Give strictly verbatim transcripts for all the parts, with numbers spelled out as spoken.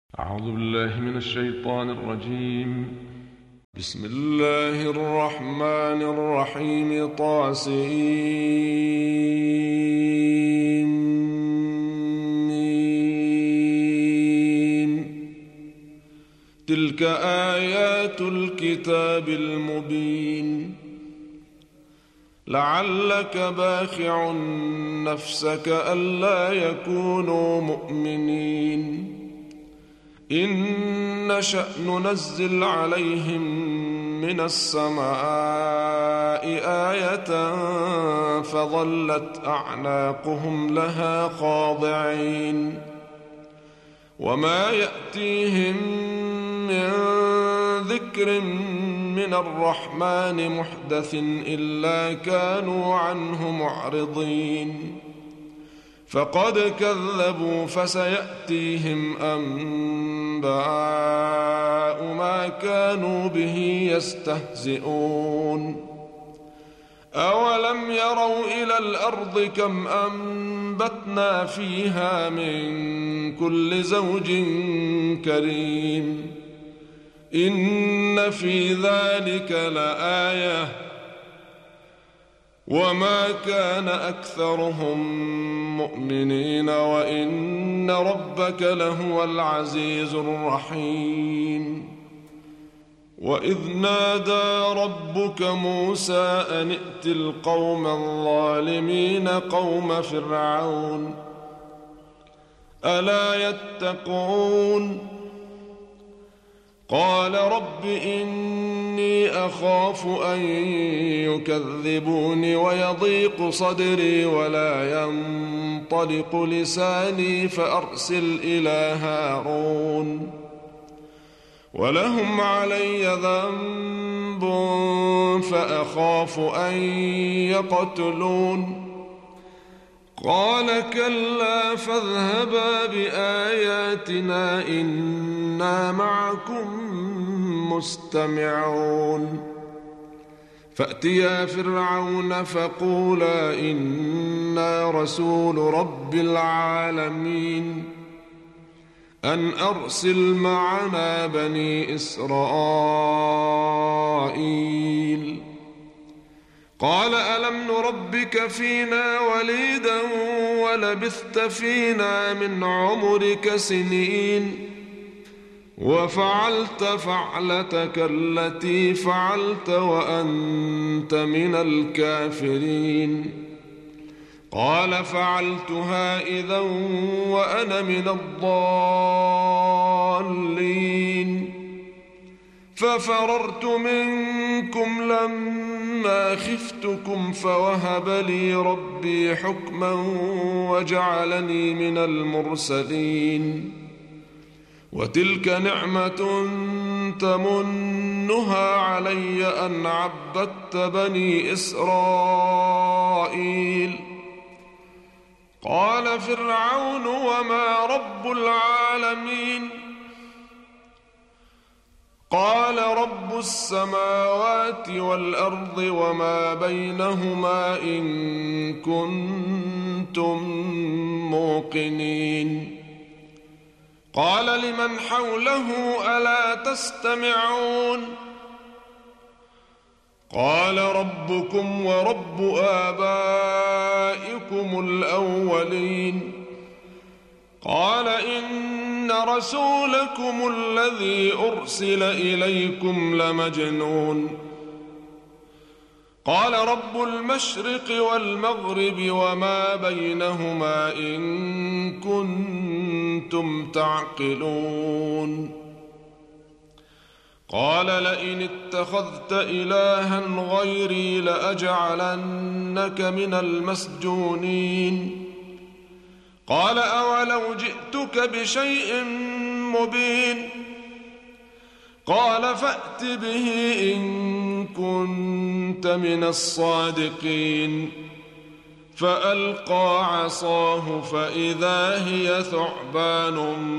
أعوذ بالله من الشيطان الرجيم. بسم الله الرحمن الرحيم. طاسين. تلك آيات الكتاب المبين. لعلك باخع نفسك ألا يكونوا مؤمنين إن نشأ ننزل عليهم من السماء آية فظلت أعناقهم لها خاضعين وما يأتيهم من ذكر من الرحمن محدث إلا كانوا عنه معرضين فقد كذبوا فسيأتيهم أنباء ما كانوا به يستهزئون أولم يروا إلى الأرض كم أنبتنا فيها من كل زوج كريم إن في ذلك لآية وما كان أكثرهم مؤمنين وإن ربك لهو العزيز الرحيم وإذ نادى ربك موسى أن ائت القوم الظالمين قوم فرعون ألا يتقون قال رب إني أخاف أن يكذبوني ويضيق صدري ولا ينطلق لساني فأرسل إلى هارون ولهم علي ذنب فأخاف أن يقتلون قال كلا فاذهبا بآياتنا إنا معكم مستمعون فأتيا فرعون فقولا إنا رسول رب العالمين أن أرسل معنا بني إسرائيل قال ألم نربك فينا وليدا ولبثت فينا من عمرك سنين وفعلت فعلتك التي فعلت وأنت من الكافرين قال فعلتها إذا وأنا من الضالين ففررت منكم لما خفتكم فوهب لي ربي حكما وجعلني من المرسلين وتلك نعمة تمنها علي أن عبدت بني إسرائيل قال فرعون وما رب العالمين قال رب السماوات والأرض وما بينهما إن كنتم موقنين قال لمن حوله ألا تستمعون قال ربكم ورب آبائكم الأولين قال إن رسولكم الذي أرسل إليكم لمجنون قال رب المشرق والمغرب وما بينهما إن كنتم تعقلون قال لئن اتخذت إلها غيري لأجعلنك من المسجونين قال أولو جئتك بشيء مبين قال فأت به إن كنت من الصادقين فألقى عصاه فإذا هي ثعبان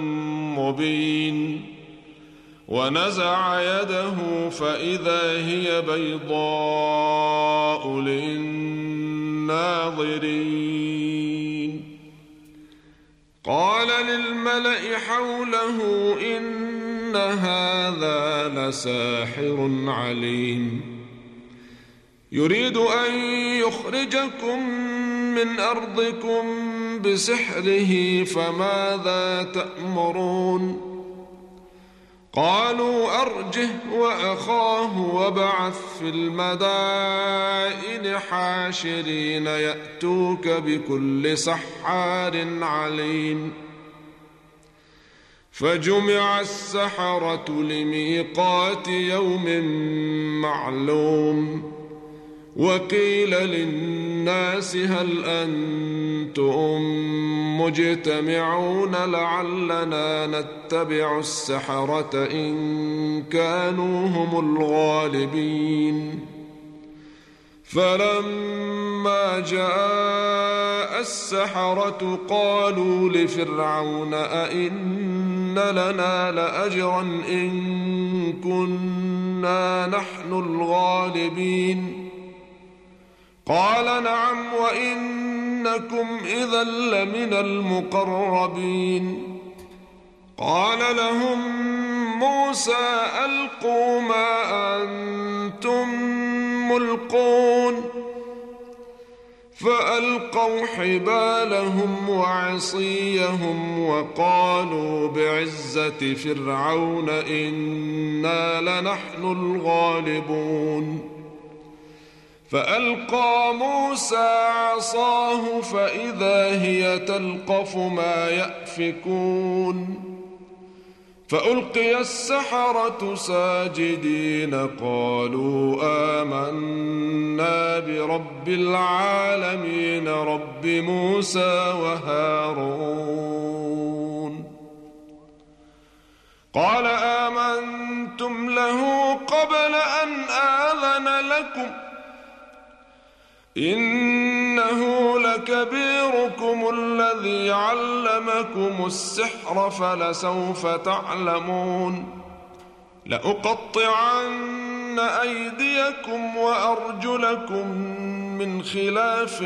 مبين ونزع يده فإذا هي بيضاء للناظرين قال للملأ حوله إن هذا لساحر عليم يريد أن يخرجكم من أرضكم بسحره فماذا تأمرون قالوا أرجه وأخاه وابعث في المدائن حاشرين يأتوك بكل سحار عليم فجمع السحرة لميقات يوم معلوم وقيل للناس هل أنتم مجتمعون لعلنا نتبع السحرة إن كانوا هم الغالبين فلما جاء السحرة قالوا لفرعون أئن لنا لأجرا إن كنا نحن الغالبين قال نعم وإنكم إذا لمن المقربين قال لهم موسى ألقوا ما أنتم ملقون فألقوا حبالهم وعصيهم وقالوا بعزة فرعون إنا لنحن الغالبون فألقى موسى عصاه فإذا هي تلقف ما يأفكون فألقي السحرة ساجدين قالوا آمنا برب العالمين رب موسى وهارون قال آمنتم له قبل أن آذن لكم إنه لكبيركم الذي علمكم السحر فلسوف تعلمون لأقطعن أيديكم وأرجلكم من خلاف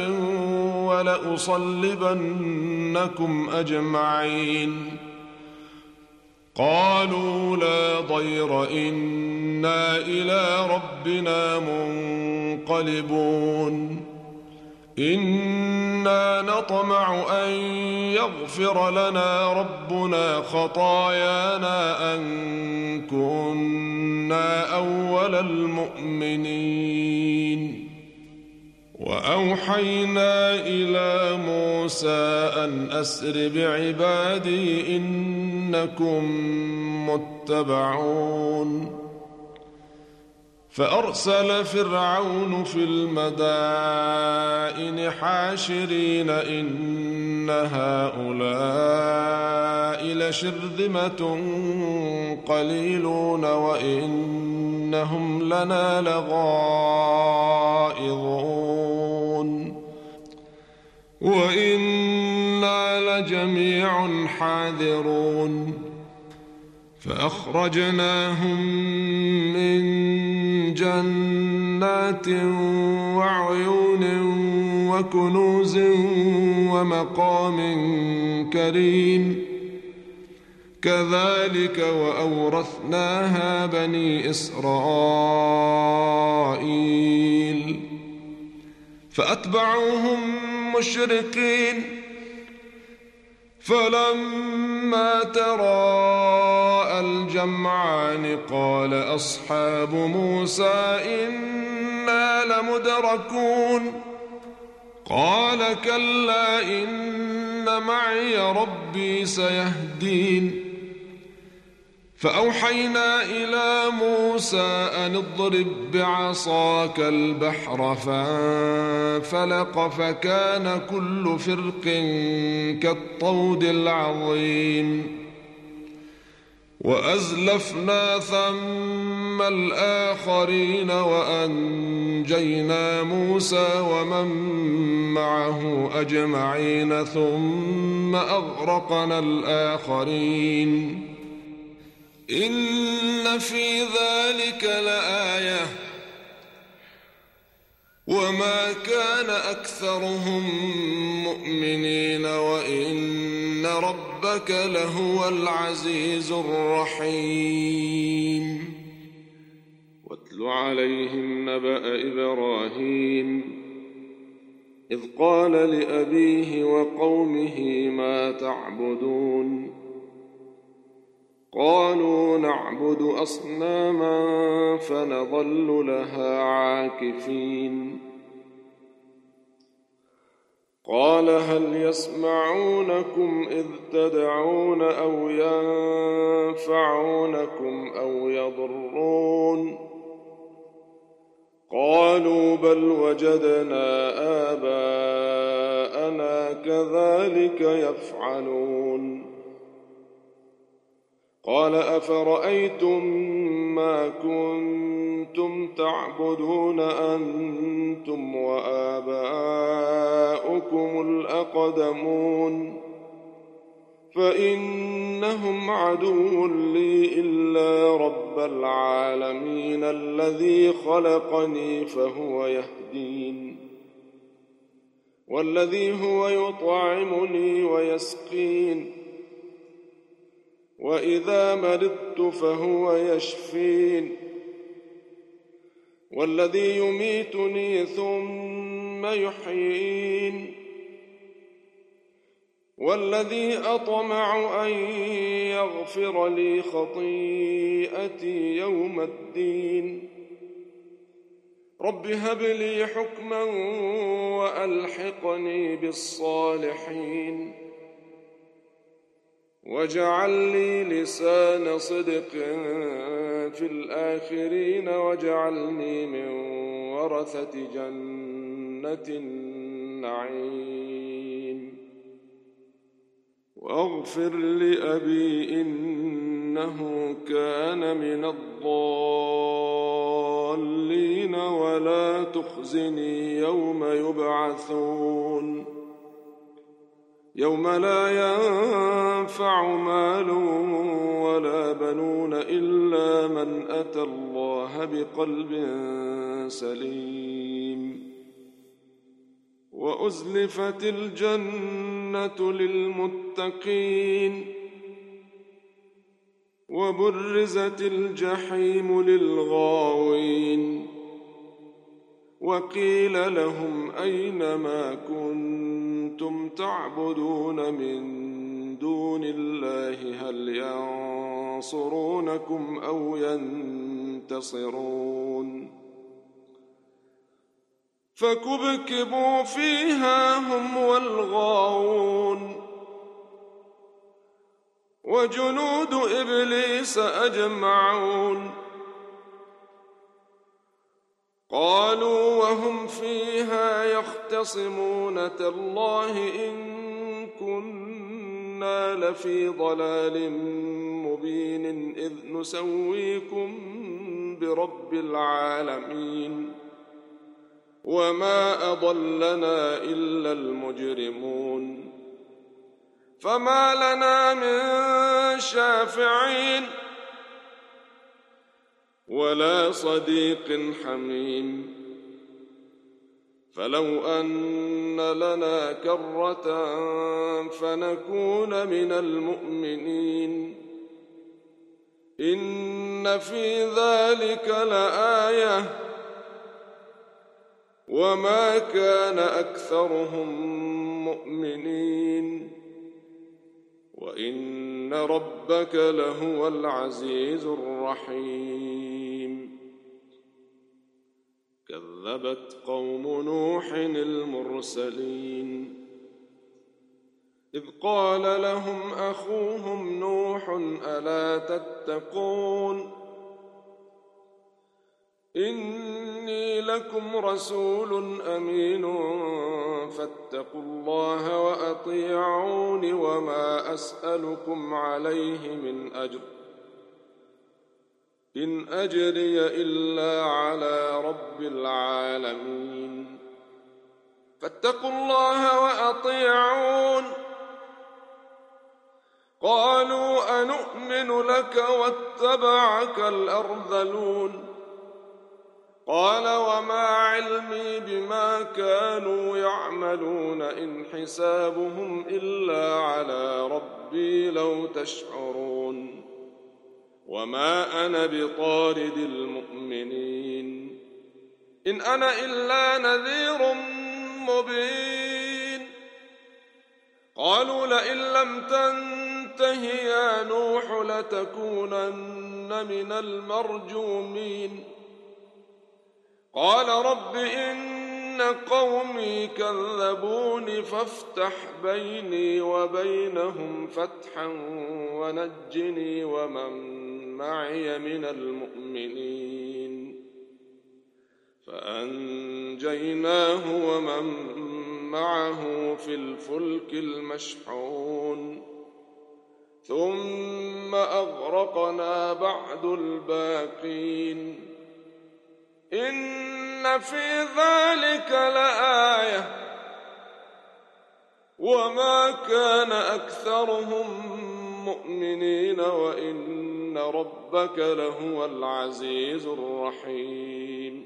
ولأصلبنكم أجمعين قالوا لا ضير إنا إلى ربنا منقلبون إنا نطمع أن يغفر لنا ربنا خطايانا أن كنا أول المؤمنين وأوحينا إلى موسى أن أسر بعبادي إنكم متبعون فأرسل فرعون في المدائن حاشرين إن هؤلاء لشرذمة قليلون وإنهم لنا لغائظون وإنا لجميع حاذرون فأخرجناهم من جنات وعيون وكنوز ومقام كريم كذلك وأورثناها بني إسرائيل فأتبعوهم مشرقين فلما تراءى الجمعان قال أصحاب موسى إنا لمدركون قال كلا إن معي ربي سيهدين فأوحينا إلى موسى أن اضرب بعصاك البحر فانفلق فكان كل فرق كالطود العظيم وأزلفنا ثم الآخرين وأنجينا موسى ومن معه أجمعين ثم أغرقنا الآخرين إن في ذلك لآية وما كان أكثرهم مؤمنين وإن ربك لهو العزيز الرحيم. واتل عليهم نبأ إبراهيم إذ قال لأبيه وقومه ما تعبدون قالوا نعبد أصناما فنظل لها عاكفين قال هل يسمعونكم إذ تدعون أو ينفعونكم أو يضرون قالوا بل وجدنا آباءنا كذلك يفعلون قال أفرأيتم ما كنتم تعبدون أنتم وآباؤكم الأقدمون فإنهم عدو لي إلا رب العالمين الذي خلقني فهو يهدين والذي هو يطعمني ويسقين وإذا مرضت فهو يشفين والذي يميتني ثم يحيين والذي أطمع أن يغفر لي خطيئتي يوم الدين رب هب لي حكما وألحقني بالصالحين واجعل لي لسان صدق في الآخرين واجعلني من ورثة جنة النعيم واغفر لأبي إنه كان من الضالين ولا تخزني يوم يبعثون يوم لا ينفع مال ولا بنون إلا من أتى الله بقلب سليم وأزلفت الجنة للمتقين وبرزت الجحيم للغاوين وقيل لهم أين ما كنتم تعبدون من دون الله هل ينصرونكم أو ينتصرون فكبكبوا فيها هم والغاوون وجنود إبليس أجمعون قالوا وهم فيها يختصمون تالله إن كنا لفي ضلال مبين إذ نسويكم برب العالمين وما أضلنا إلا المجرمون فما لنا من شافعين ولا صديق حميم فلو أن لنا كرة فنكون من المؤمنين إن في ذلك لآية وما كان أكثرهم مؤمنين وإن ربك لهو العزيز الرحيم كذبت قوم نوح المرسلين إذ قال لهم أخوهم نوح ألا تتقون إني لكم رسول أمين فاتقوا الله وأطيعون وما أسألكم عليه من أجر إن أجري إلا على رب العالمين فاتقوا الله وأطيعون قالوا أنؤمن لك واتبعك الأرذلون قال وما علمي بما كانوا يعملون إن حسابهم إلا على ربي لو تشعرون وما أنا بطارد المؤمنين إن أنا إلا نذير مبين قالوا لئن لم تنته يا نوح لتكونن من المرجومين قال رب إن قومي كذبون فافتح بيني وبينهم فتحا ونجني ومن معي من المؤمنين فأنجيناه ومن معه في الفلك المشحون ثم أغرقنا بعد الباقين إن في ذلك لآية وما كان أكثرهم مؤمنين وإن ربك لهو العزيز الرحيم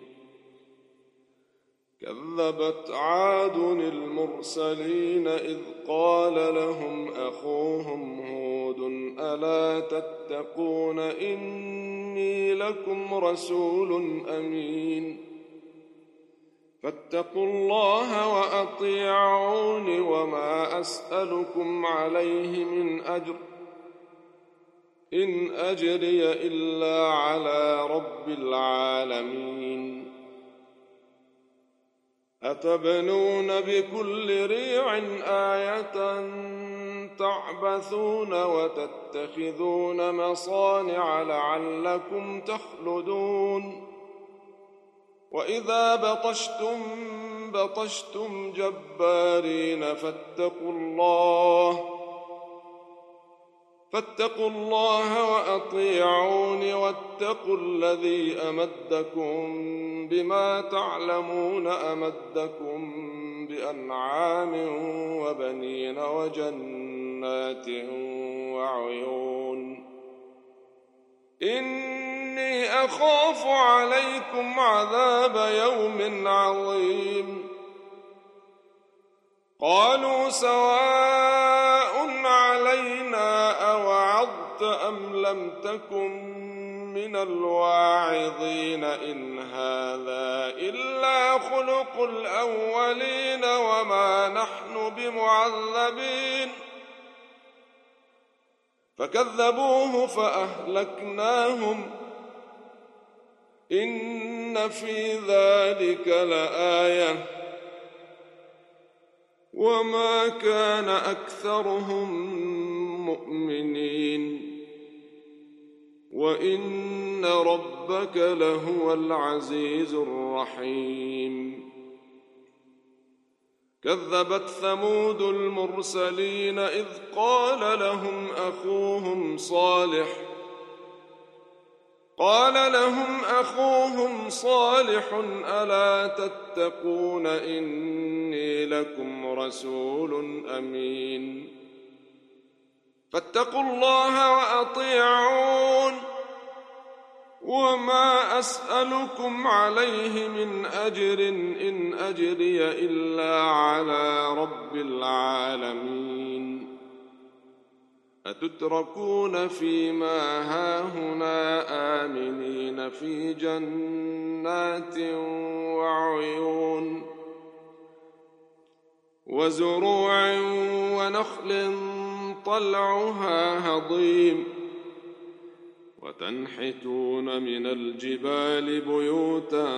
كذبت عاد المرسلين إذ قال لهم أخوهم هود ألا تتقون إني لكم رسول أمين فاتقوا الله وأطيعون وما أسألكم عليه من أجر إن أجري إلا على رب العالمين أتبنون بكل ريع آية تعبثون وتتخذون مصانع لعلكم تخلدون وإذا بطشتم بطشتم جبارين فاتقوا الله فاتقوا الله وأطيعون واتقوا الذي أمدكم بما تعلمون أمدكم بأنعام وبنين وجنات وعيون إني أخاف عليكم عذاب يوم عظيم قالوا سواء علينا أوعظت أم لم تكن من الواعظين إن هذا إلا خلق الأولين وما نحن بمعذبين فكذبوه فأهلكناهم إن في ذلك لآية وما كان أكثرهم مؤمنين وإن ربك لهو العزيز الرحيم كذبت ثمود المرسلين إذ قال لهم أخوهم صالح قال لهم أخوهم صالح ألا تتقون إني لكم رسول أمين فاتقوا الله وأطيعون وما أسألكم عليه من أجر إن أجري إلا على رب العالمين أتتركون فيما هاهنا آمنين في جنات وعيون وزروع ونخل طلعها هضيم وتنحتون من الجبال بيوتا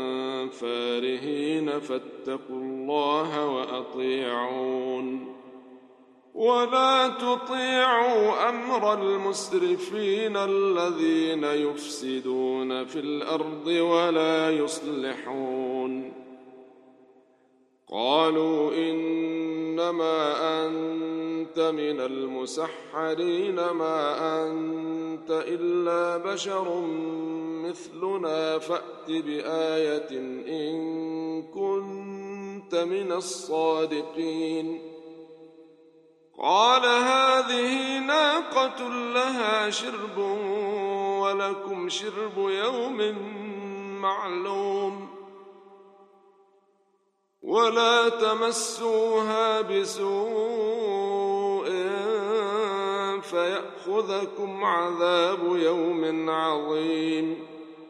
فارهين فاتقوا الله وأطيعون ولا تطيعوا أمر المسرفين الذين يفسدون في الأرض ولا يصلحون قالوا إنما أنت من المسحرين ما أنت إلا بشر مثلنا فأت بآية إن كنت من الصادقين قال هذه ناقة لها شرب ولكم شرب يوم معلوم ولا تمسوها بسوء فيأخذكم عذاب يوم عظيم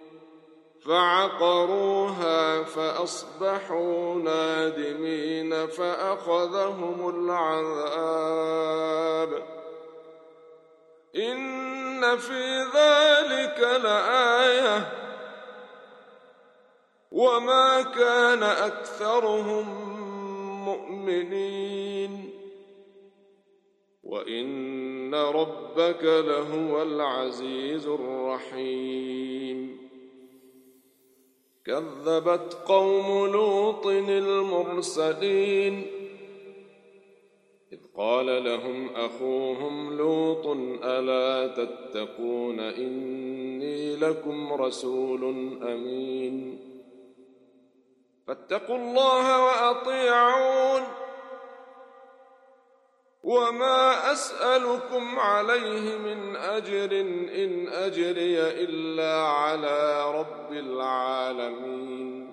فعقروها فأصبحوا نادمين فأخذهم العذاب إن في ذلك لآية وما كان أكثرهم مؤمنين وإن ربك لهو العزيز الرحيم كذبت قوم لوط المرسلين إذ قال لهم أخوهم لوط ألا تتقون إني لكم رسول أمين فاتقوا الله وأطيعون وما أسألكم عليه من أجر إن أجري إلا على رب العالمين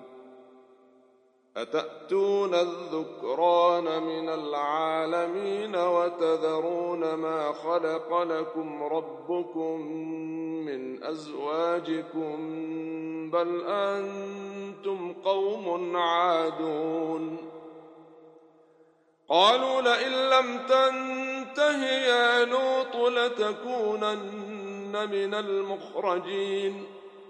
أتأتون الذكران من العالمين وتذرون ما خلق لكم ربكم من أزواجكم بل أنتم قوم عادون قالوا لئن لم تنته يا لوط لتكونن من المخرجين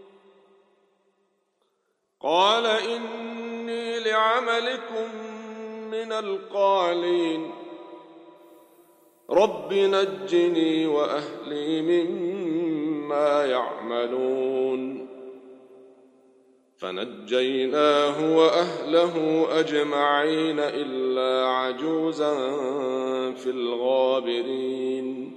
قال إني لعملكم من القالين رب نجني وأهلي مما يعملون فنجيناه وأهله أجمعين إلا عجوزا في الغابرين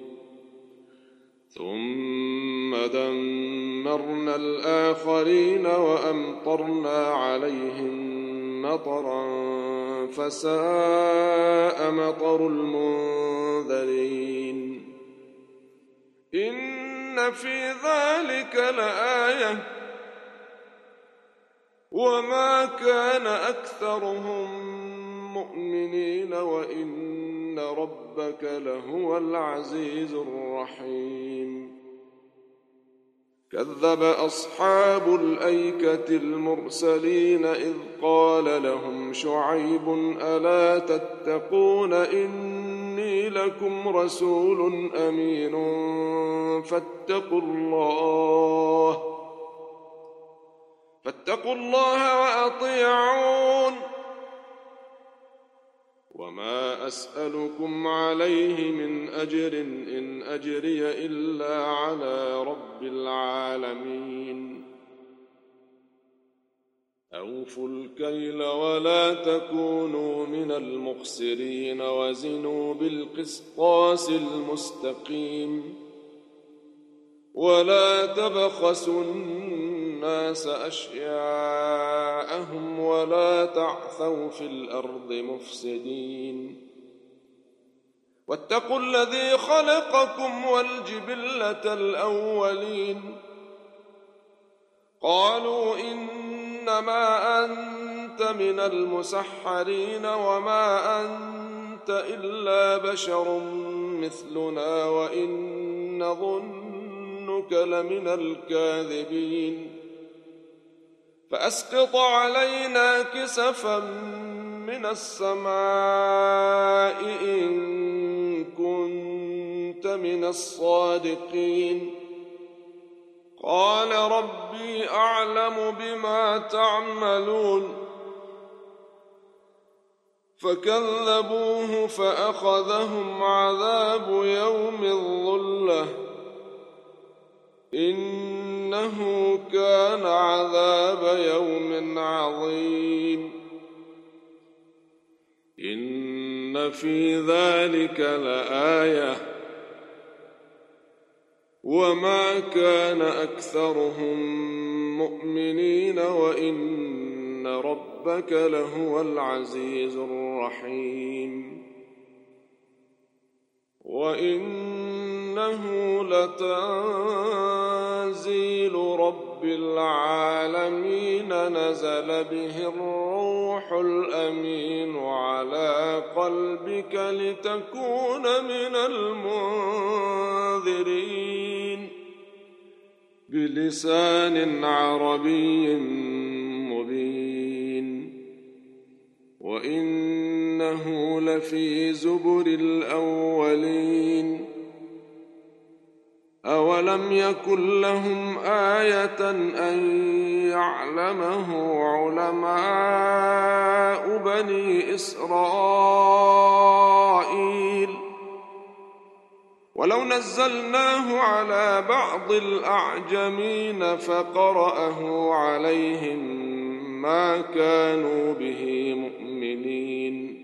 ثم دمرنا الآخرين وأمطرنا عليهم مطرا فساء مطر المنذرين إن في ذلك لآية وما كان أكثرهم مؤمنين وإن ربك لهو العزيز الرحيم كذب أصحاب الأيكة المرسلين إذ قال لهم شعيب ألا تتقون إني لكم رسول أمين فاتقوا الله فاتقوا الله وأطيعون وما أسألكم عليه من أجر إن أجري إلا على رب العالمين أوفوا الكيل ولا تكونوا من المخسرين وزنوا بالقسطاس المستقيم ولا تبخسوا الناس أشياءهم ولا تعثوا في الأرض مفسدين واتقوا الذي خلقكم والجبلة الأولين قالوا إنما أنت من المسحرين وما أنت إلا بشر مثلنا وإن ظنك لمن الكاذبين فأسقط علينا كسفا من السماء إن كنت من الصادقين قال ربي أعلم بما تعملون فكذبوه فأخذهم عذاب يوم الظلة إنه كان عذاب يوم عظيم إن في ذلك لآية وما كان أكثرهم مؤمنين وإن ربك لهو العزيز الرحيم وإنه لتنزيل رب رب العالمين نزل به الروح الأمين على قلبك لتكون من المنذرين بلسان عربي مبين وإنه لفي زبر الأولين أولم يكن لهم آية أن يعلمه علماء بني إسرائيل ولو نزلناه على بعض الأعجمين فقرأه عليهم ما كانوا به مؤمنين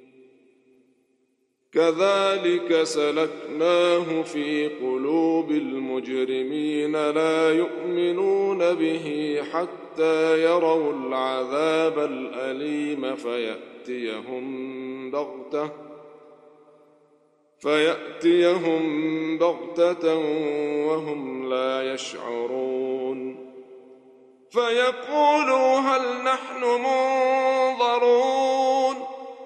كذلك سلكناه في قلوب المجرمين لا يؤمنون به حتى يروا العذاب الأليم فيأتيهم بغتة فيأتيهم بغتة وهم لا يشعرون فيقولوا هل نحن منظرون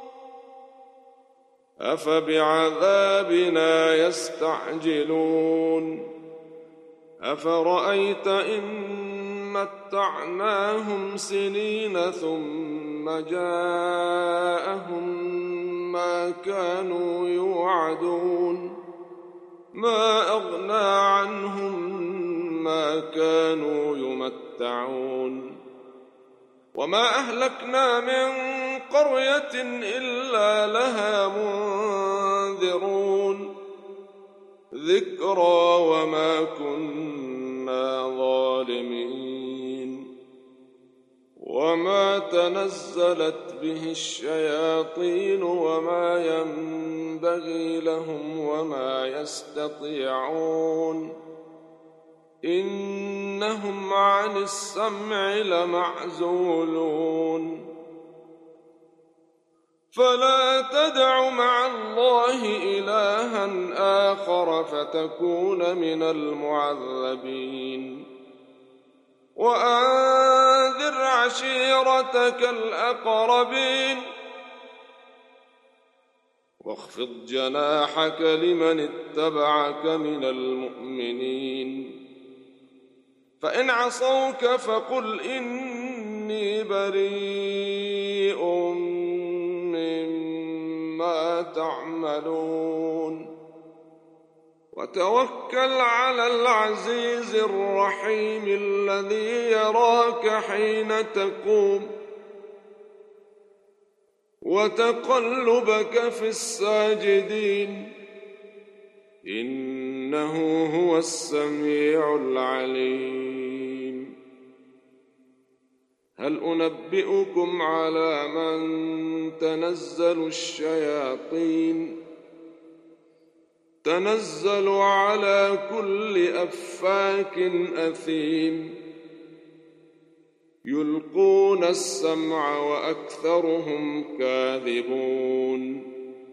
أفبعذابنا يستعجلون أفرأيت إن متعناهم سنين ثم جاءهم ما كانوا يوعدون ما أغنى عنهم ما كانوا يمتعون وما أهلكنا من قرية إلا لها منذرون ذكرى وما كنا ظالمين وما تنزلت به الشياطين وما ينبغي لهم وما يستطيعون إنهم عن السمع لمعزولون فلا تدع مع الله إلها آخر فتكون من المعذبين وأنذر عشيرتك الأقربين واخفض جناحك لمن اتبعك من المؤمنين فإن عصوك فقل إني بريء مما تعملون وتوكل على العزيز الرحيم الذي يراك حين تقوم وتقلبك في الساجدين إنه هو السميع العليم هل أنبئكم على من تنزل الشياطين تنزل على كل أفاك أثيم يلقون السمع وأكثرهم كاذبون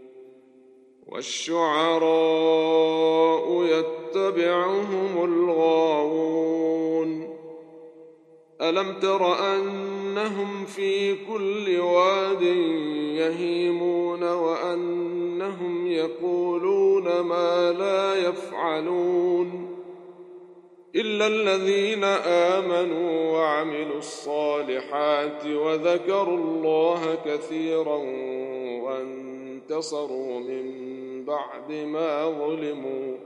والشعراء يتبعهم الغاوون ألم تر أنهم في كل واد يهيمون وأنهم يقولون ما لا يفعلون إلا الذين آمنوا وعملوا الصالحات وذكروا الله كثيرا وانتصروا من بعد ما ظلموا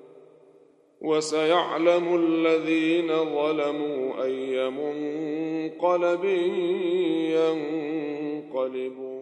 وسيعلم الذين ظلموا أي منقلب ينقلبون.